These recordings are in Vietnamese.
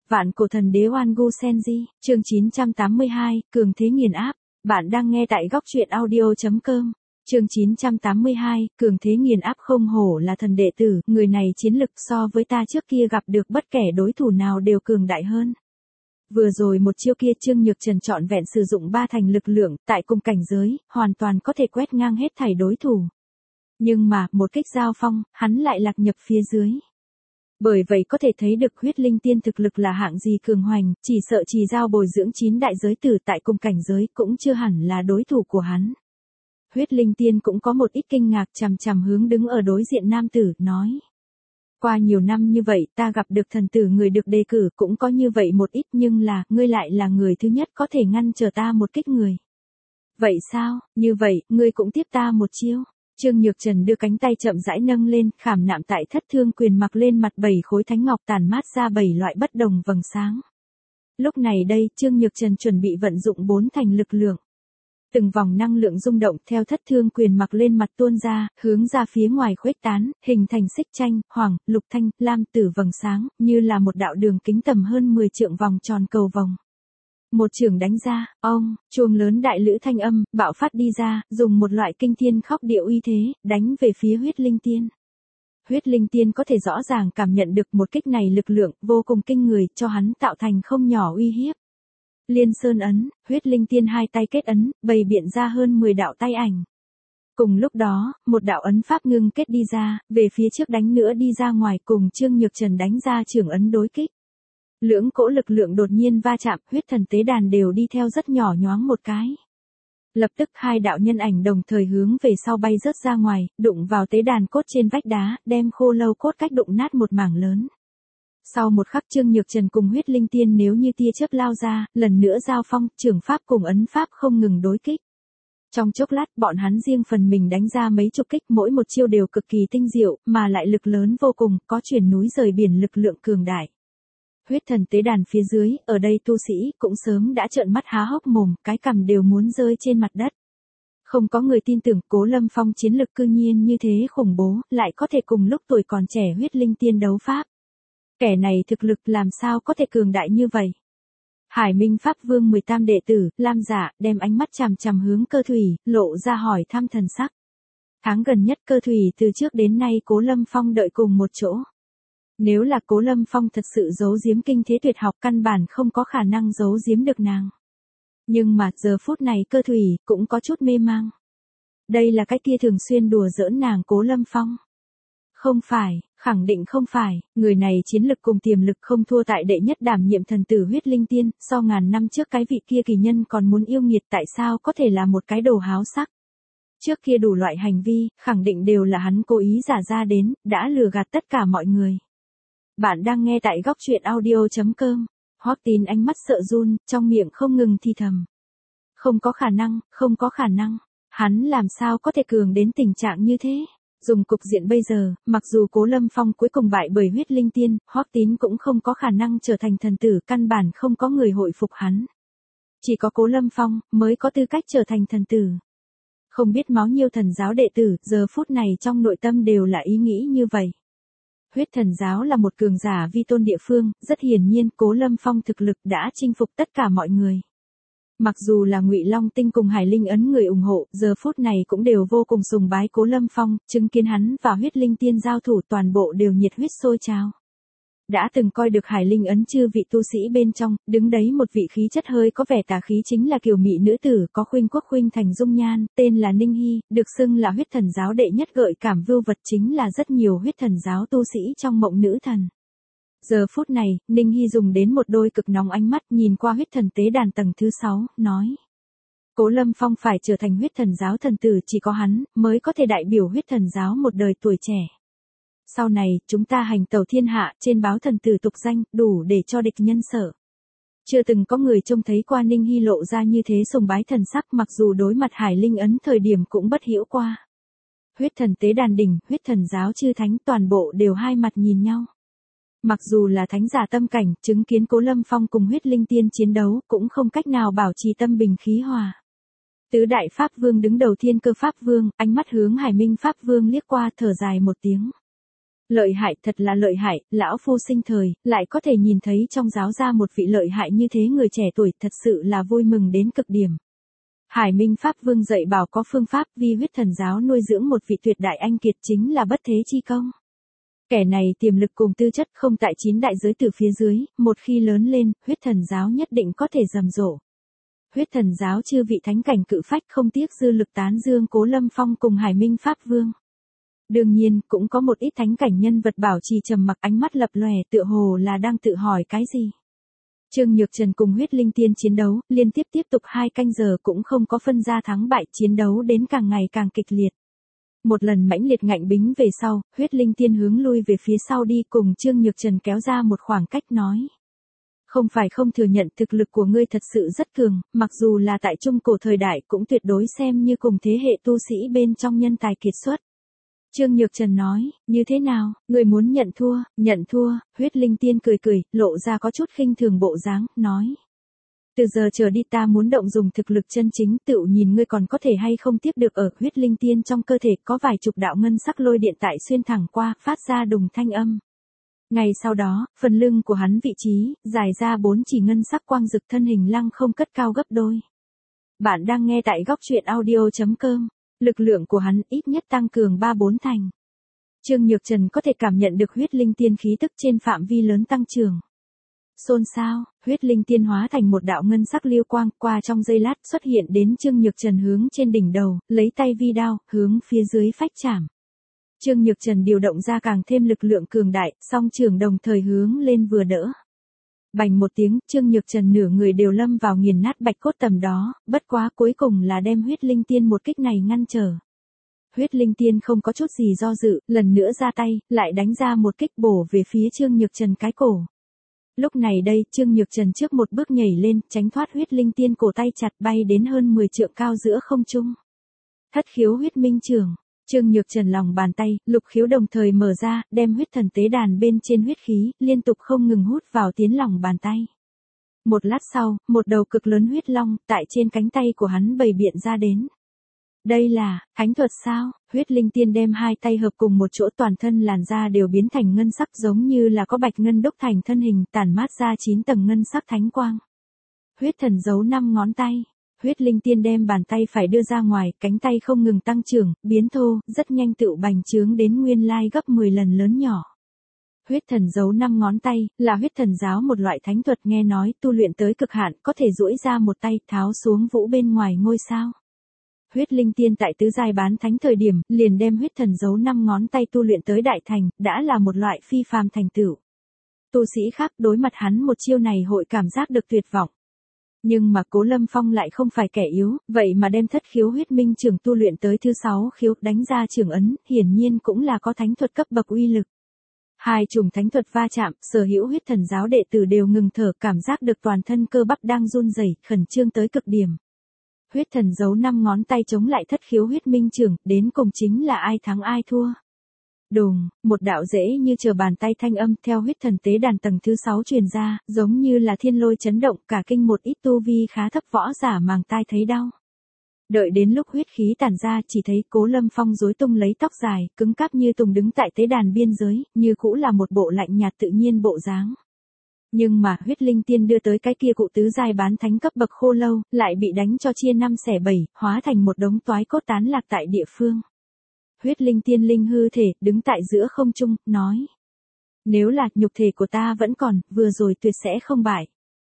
Vạn cổ thần đế Oan Gu Senji, chương 982, cường thế nghiền áp. Bạn đang nghe tại góc truyện audio.com. Chương 982, cường thế nghiền áp. Không hổ là thần đệ tử, người này chiến lực so với ta trước kia gặp được bất kể đối thủ nào đều cường đại hơn. Vừa rồi một chiêu kia Trương Nhược Trần trọn vẹn sử dụng 3 thành lực lượng, tại cùng cảnh giới, hoàn toàn có thể quét ngang hết thảy đối thủ. Nhưng mà, một kích giao phong, hắn lại lạc nhập phía dưới. Bởi vậy có thể thấy được huyết linh tiên thực lực là hạng gì cường hoành, chỉ sợ trì giao bồi dưỡng 9 đại giới tử tại cùng cảnh giới cũng chưa hẳn là đối thủ của hắn. Huyết linh tiên cũng có một ít kinh ngạc chằm chằm hướng đứng ở đối diện nam tử, nói. Qua nhiều năm như vậy ta gặp được thần tử người được đề cử cũng có như vậy một ít nhưng là, ngươi lại là người thứ nhất có thể ngăn trở ta một kích người. Vậy sao, như vậy, ngươi cũng tiếp ta một chiêu. Trương Nhược Trần đưa cánh tay chậm rãi nâng lên, khảm nạm tại thất thương quyền mặc lên mặt 7 khối thánh ngọc tàn mát ra 7 loại bất đồng vầng sáng. Lúc này đây, Trương Nhược Trần chuẩn bị vận dụng 4 thành lực lượng. Từng vòng năng lượng rung động theo thất thương quyền mặc lên mặt tuôn ra, hướng ra phía ngoài khuếch tán, hình thành xích tranh, hoàng, lục thanh, lam tử vầng sáng, như là một đạo đường kính tầm hơn 10 trượng vòng tròn cầu vòng. Một chưởng đánh ra, ông, chuông lớn đại lữ thanh âm, bạo phát đi ra, dùng một loại kinh thiên khóc điệu uy thế, đánh về phía huyết linh tiên. Huyết linh tiên có thể rõ ràng cảm nhận được một kích này lực lượng vô cùng kinh người cho hắn tạo thành không nhỏ uy hiếp. Liên sơn ấn, huyết linh tiên hai tay kết ấn, bày biện ra hơn 10 đạo tay ảnh. Cùng lúc đó, một đạo ấn pháp ngưng kết đi ra, về phía trước đánh nữa đi ra ngoài cùng Trương Nhược Trần đánh ra chưởng ấn đối kích. Lưỡng cỗ lực lượng đột nhiên va chạm, huyết thần tế đàn đều đi theo rất nhỏ nhoáng một cái. Lập tức hai đạo nhân ảnh đồng thời hướng về sau bay rớt ra ngoài, đụng vào tế đàn cốt trên vách đá, đem khô lâu cốt cách đụng nát một mảng lớn. Sau một khắc Trương Nhược Trần cùng huyết linh tiên nếu như tia chớp lao ra, lần nữa giao phong, chưởng pháp cùng ấn pháp không ngừng đối kích. Trong chốc lát bọn hắn riêng phần mình đánh ra mấy chục kích, mỗi một chiêu đều cực kỳ tinh diệu, mà lại lực lớn vô cùng, có chuyển núi rời biển lực lượng cường đại. Huyết thần tế đàn phía dưới, ở đây tu sĩ cũng sớm đã trợn mắt há hốc mồm, cái cằm đều muốn rơi trên mặt đất. Không có người tin tưởng Cố Lâm Phong chiến lực cư nhiên như thế khủng bố, lại có thể cùng lúc tuổi còn trẻ huyết linh tiên đấu pháp. Kẻ này thực lực làm sao có thể cường đại như vậy? Hải Minh Pháp Vương 18 đệ tử, Lam Dạ, đem ánh mắt chằm chằm hướng Cơ Thủy, lộ ra hỏi thăm thần sắc. Tháng gần nhất Cơ Thủy từ trước đến nay Cố Lâm Phong đợi cùng một chỗ. Nếu là Cố Lâm Phong thật sự giấu giếm kinh thế tuyệt học căn bản không có khả năng giấu giếm được nàng. Nhưng mà giờ phút này Cơ Thủy cũng có chút mê mang. Đây là cái kia thường xuyên đùa giỡn nàng Cố Lâm Phong. Không phải, khẳng định không phải, người này chiến lực cùng tiềm lực không thua tại đệ nhất đảm nhiệm thần tử huyết linh tiên, so ngàn năm trước cái vị kia kỳ nhân còn muốn yêu nghiệt tại sao có thể là một cái đồ háo sắc. Trước kia đủ loại hành vi, khẳng định đều là hắn cố ý giả ra đến, đã lừa gạt tất cả mọi người. Bạn đang nghe tại góc truyện audio.com, Hoắc Tín ánh mắt sợ run, trong miệng không ngừng thì thầm. Không có khả năng, không có khả năng, hắn làm sao có thể cường đến tình trạng như thế. Dùng cục diện bây giờ, mặc dù Cố Lâm Phong cuối cùng bại bởi huyết linh tiên, Hoắc Tín cũng không có khả năng trở thành thần tử, căn bản không có người hội phục hắn. Chỉ có Cố Lâm Phong mới có tư cách trở thành thần tử. Không biết máu nhiêu thần giáo đệ tử, giờ phút này trong nội tâm đều là ý nghĩ như vậy. Huyết thần giáo là một cường giả vi tôn địa phương, rất hiển nhiên Cố Lâm Phong thực lực đã chinh phục tất cả mọi người. Mặc dù là Ngụy Long Tinh cùng Hải Linh ấn người ủng hộ, giờ phút này cũng đều vô cùng sùng bái Cố Lâm Phong, chứng kiến hắn và huyết linh tiên giao thủ toàn bộ đều nhiệt huyết sôi trào. Đã từng coi được Hải Linh ấn chư vị tu sĩ bên trong, đứng đấy một vị khí chất hơi có vẻ tà khí chính là kiều mỹ nữ tử có khuynh quốc khuynh thành dung nhan, tên là Ninh Hy, được xưng là huyết thần giáo đệ nhất gợi cảm vưu vật chính là rất nhiều huyết thần giáo tu sĩ trong mộng nữ thần. Giờ phút này, Ninh Hy dùng đến một đôi cực nóng ánh mắt nhìn qua huyết thần tế đàn tầng thứ 6, nói. Cố Lâm Phong phải trở thành huyết thần giáo thần tử, chỉ có hắn mới có thể đại biểu huyết thần giáo một đời tuổi trẻ. Sau này, chúng ta hành tẩu thiên hạ, trên báo thần tử tục danh, đủ để cho địch nhân sợ. Chưa từng có người trông thấy qua Ninh Hy lộ ra như thế sùng bái thần sắc, mặc dù đối mặt Hải Linh ấn thời điểm cũng bất hiểu qua. Huyết thần tế đàn đỉnh, huyết thần giáo chư thánh toàn bộ đều hai mặt nhìn nhau. Mặc dù là thánh giả tâm cảnh, chứng kiến Cố Lâm Phong cùng huyết linh tiên chiến đấu, cũng không cách nào bảo trì tâm bình khí hòa. Tứ đại Pháp Vương đứng đầu Thiên Cơ Pháp Vương, ánh mắt hướng Hải Minh Pháp Vương liếc qua thở dài một tiếng. Lợi hại, thật là lợi hại, lão phu sinh thời, lại có thể nhìn thấy trong giáo gia một vị lợi hại như thế người trẻ tuổi, thật sự là vui mừng đến cực điểm. Hải Minh Pháp Vương dạy bảo có phương pháp vi huyết thần giáo nuôi dưỡng một vị tuyệt đại anh kiệt chính là bất thế chi công. Kẻ này tiềm lực cùng tư chất không tại 9 đại giới từ phía dưới, một khi lớn lên, huyết thần giáo nhất định có thể rầm rộ. Huyết thần giáo chư vị thánh cảnh cự phách không tiếc dư lực tán dương Cố Lâm Phong cùng Hải Minh Pháp Vương. Đương nhiên, cũng có một ít thánh cảnh nhân vật bảo trì trầm mặc, ánh mắt lập lòe, tựa hồ là đang tự hỏi cái gì. Trương Nhược Trần cùng huyết linh tiên chiến đấu, liên tiếp tục 2 canh giờ cũng không có phân ra thắng bại, chiến đấu đến càng ngày càng kịch liệt. Một lần mãnh liệt ngạnh bính về sau, huyết linh tiên hướng lui về phía sau đi, cùng Trương Nhược Trần kéo ra một khoảng cách nói. Không phải không thừa nhận thực lực của ngươi thật sự rất cường, mặc dù là tại trung cổ thời đại cũng tuyệt đối xem như cùng thế hệ tu sĩ bên trong nhân tài kiệt xuất. Trương Nhược Trần nói, như thế nào, người muốn nhận thua, huyết linh tiên cười, lộ ra có chút khinh thường bộ dáng, nói. Từ giờ trở đi ta muốn động dùng thực lực chân chính, tự nhìn ngươi còn có thể hay không tiếp được. Ở huyết linh tiên trong cơ thể có vài chục đạo ngân sắc lôi điện tại xuyên thẳng qua, phát ra đùng thanh âm. Ngay sau đó, phần lưng của hắn vị trí, dài ra 4 chỉ ngân sắc quang rực, thân hình lăng không cất cao gấp đôi. Bạn đang nghe tại góc truyện audio.com. Lực lượng của hắn ít nhất tăng cường 3-4 thành. Trương Nhược Trần có thể cảm nhận được huyết linh tiên khí tức trên phạm vi lớn tăng trưởng. Xôn xao, huyết linh tiên hóa thành một đạo ngân sắc lưu quang, qua trong giây lát xuất hiện đến Trương Nhược Trần hướng trên đỉnh đầu, lấy tay vi đao, hướng phía dưới phách chảm. Trương Nhược Trần điều động ra càng thêm lực lượng cường đại, song trường đồng thời hướng lên vừa đỡ. Bành một tiếng, Trương Nhược Trần nửa người đều lâm vào nghiền nát bạch cốt tầm đó, bất quá cuối cùng là đem huyết linh tiên một kích này ngăn trở. Huyết linh tiên không có chút gì do dự, lần nữa ra tay, lại đánh ra một kích bổ về phía Trương Nhược Trần cái cổ. Lúc này đây, Trương Nhược Trần trước một bước nhảy lên, tránh thoát huyết linh tiên cổ tay chặt bay đến hơn 10 trượng cao giữa không trung. Thất khiếu huyết minh trường. Trương Nhược Trần lòng bàn tay, lục khiếu đồng thời mở ra, đem huyết thần tế đàn bên trên huyết khí, liên tục không ngừng hút vào tiến lòng bàn tay. Một lát sau, một đầu cực lớn huyết long, tại trên cánh tay của hắn bày biện ra đến. Đây là, thánh thuật sao? Huyết linh tiên đem 2 tay hợp cùng một chỗ, toàn thân làn da đều biến thành ngân sắc, giống như là có bạch ngân đúc thành thân hình, tản mát ra 9 tầng ngân sắc thánh quang. Huyết thần giấu 5 ngón tay. Huyết linh tiên đem bàn tay phải đưa ra ngoài, cánh tay không ngừng tăng trưởng, biến thô, rất nhanh tựu bành trướng đến nguyên lai gấp 10 lần lớn nhỏ. Huyết thần giấu 5 ngón tay, là huyết thần giáo một loại thánh thuật, nghe nói tu luyện tới cực hạn, có thể duỗi ra một tay, tháo xuống vũ bên ngoài ngôi sao. Huyết linh tiên tại tứ giai bán thánh thời điểm, liền đem huyết thần giấu 5 ngón tay tu luyện tới đại thành, đã là một loại phi phàm thành tựu. Tu sĩ khác đối mặt hắn một chiêu này hội cảm giác được tuyệt vọng. Nhưng mà Cố Lâm Phong lại không phải kẻ yếu, vậy mà đem thất khiếu huyết minh trường tu luyện tới thứ 6 khiếu, đánh ra trường ấn, hiển nhiên cũng là có thánh thuật cấp bậc uy lực. 2 chủng thánh thuật va chạm, sở hữu huyết thần giáo đệ tử đều ngừng thở, cảm giác được toàn thân cơ bắp đang run rẩy, khẩn trương tới cực điểm. Huyết thần giấu 5 ngón tay chống lại thất khiếu huyết minh trường, đến cùng chính là ai thắng ai thua. Đùng, một đạo dễ như trở bàn tay thanh âm theo huyết thần tế đàn tầng thứ 6 truyền ra, giống như là thiên lôi chấn động, cả kinh một ít tu vi khá thấp võ giả màng tai thấy đau. Đợi đến lúc huyết khí tản ra, chỉ thấy Cố Lâm Phong rối tung lấy tóc dài, cứng cáp như tùng đứng tại tế đàn biên giới, như cũ là một bộ lạnh nhạt tự nhiên bộ dáng. Nhưng mà huyết linh tiên đưa tới cái kia cụ tứ giai bán thánh cấp bậc khô lâu, lại bị đánh cho chia 5 xẻ 7, hóa thành một đống toái cốt tán lạc tại địa phương. Huyết linh tiên linh hư thể, đứng tại giữa không trung, nói. Nếu là nhục thể của ta vẫn còn, vừa rồi tuyệt sẽ không bại.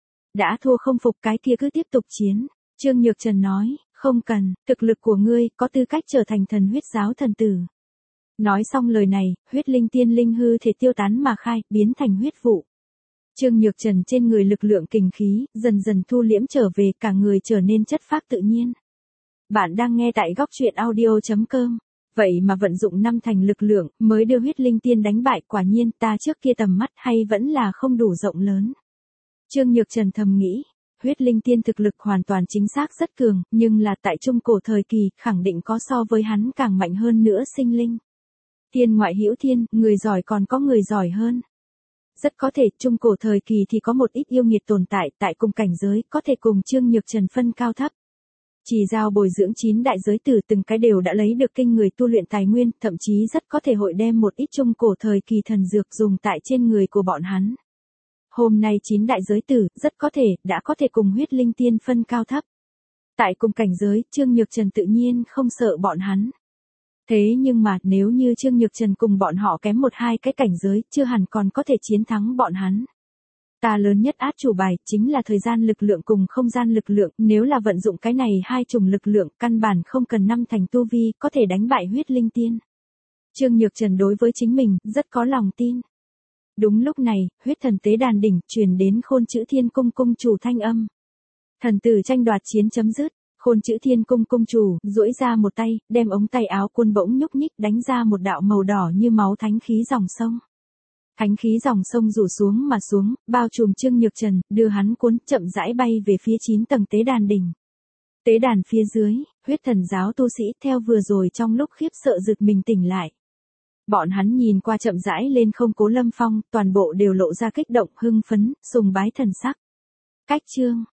Đã thua không phục cái kia cứ tiếp tục chiến. Trương Nhược Trần nói, không cần, thực lực của ngươi có tư cách trở thành thần huyết giáo thần tử. Nói xong lời này, huyết linh tiên linh hư thể tiêu tán mà khai, biến thành huyết vụ. Trương Nhược Trần trên người lực lượng kình khí, dần dần thu liễm trở về, cả người trở nên chất phác tự nhiên. Bạn đang nghe tại góc truyện audio.com. Vậy mà vận dụng 5 thành lực lượng, mới đưa huyết linh tiên đánh bại, quả nhiên ta trước kia tầm mắt hay vẫn là không đủ rộng lớn. Trương Nhược Trần thầm nghĩ, huyết linh tiên thực lực hoàn toàn chính xác rất cường, nhưng là tại trung cổ thời kỳ, khẳng định có so với hắn càng mạnh hơn nữa sinh linh. Tiên ngoại hữu thiên, người giỏi còn có người giỏi hơn. Rất có thể trung cổ thời kỳ thì có một ít yêu nghiệt tồn tại, tại cùng cảnh giới, có thể cùng Trương Nhược Trần phân cao thấp. Chỉ giao bồi dưỡng 9 đại giới tử từng cái đều đã lấy được kinh người tu luyện tài nguyên, thậm chí rất có thể hội đem một ít trung cổ thời kỳ thần dược dùng tại trên người của bọn hắn. Hôm nay 9 đại giới tử, rất có thể, đã có thể cùng huyết linh tiên phân cao thấp. Tại cùng cảnh giới, Trương Nhược Trần tự nhiên không sợ bọn hắn. Thế nhưng mà, nếu như Trương Nhược Trần cùng bọn họ kém 1-2 cái cảnh giới, chưa hẳn còn có thể chiến thắng bọn hắn. Ta lớn nhất át chủ bài, chính là thời gian lực lượng cùng không gian lực lượng, nếu là vận dụng cái này hai chủng lực lượng, căn bản không cần 5 thành tu vi, có thể đánh bại huyết linh tiên. Trương Nhược Trần đối với chính mình, rất có lòng tin. Đúng lúc này, huyết thần tế đàn đỉnh, truyền đến Khôn Chữ Thiên Cung cung chủ thanh âm. Thần tử tranh đoạt chiến chấm dứt, Khôn Chữ Thiên Cung cung chủ, duỗi ra một tay, đem ống tay áo cuốn bỗng nhúc nhích đánh ra một đạo màu đỏ như máu thánh khí dòng sông. Thánh khí dòng sông rủ xuống mà xuống, bao trùm Trương Nhược Trần, đưa hắn cuốn chậm rãi bay về phía 9 tầng tế đàn đỉnh. Tế đàn phía dưới, huyết thần giáo tu sĩ theo vừa rồi trong lúc khiếp sợ giật mình tỉnh lại. Bọn hắn nhìn qua chậm rãi lên không Cố Lâm Phong, toàn bộ đều lộ ra kích động, hưng phấn, sùng bái thần sắc. Cách chương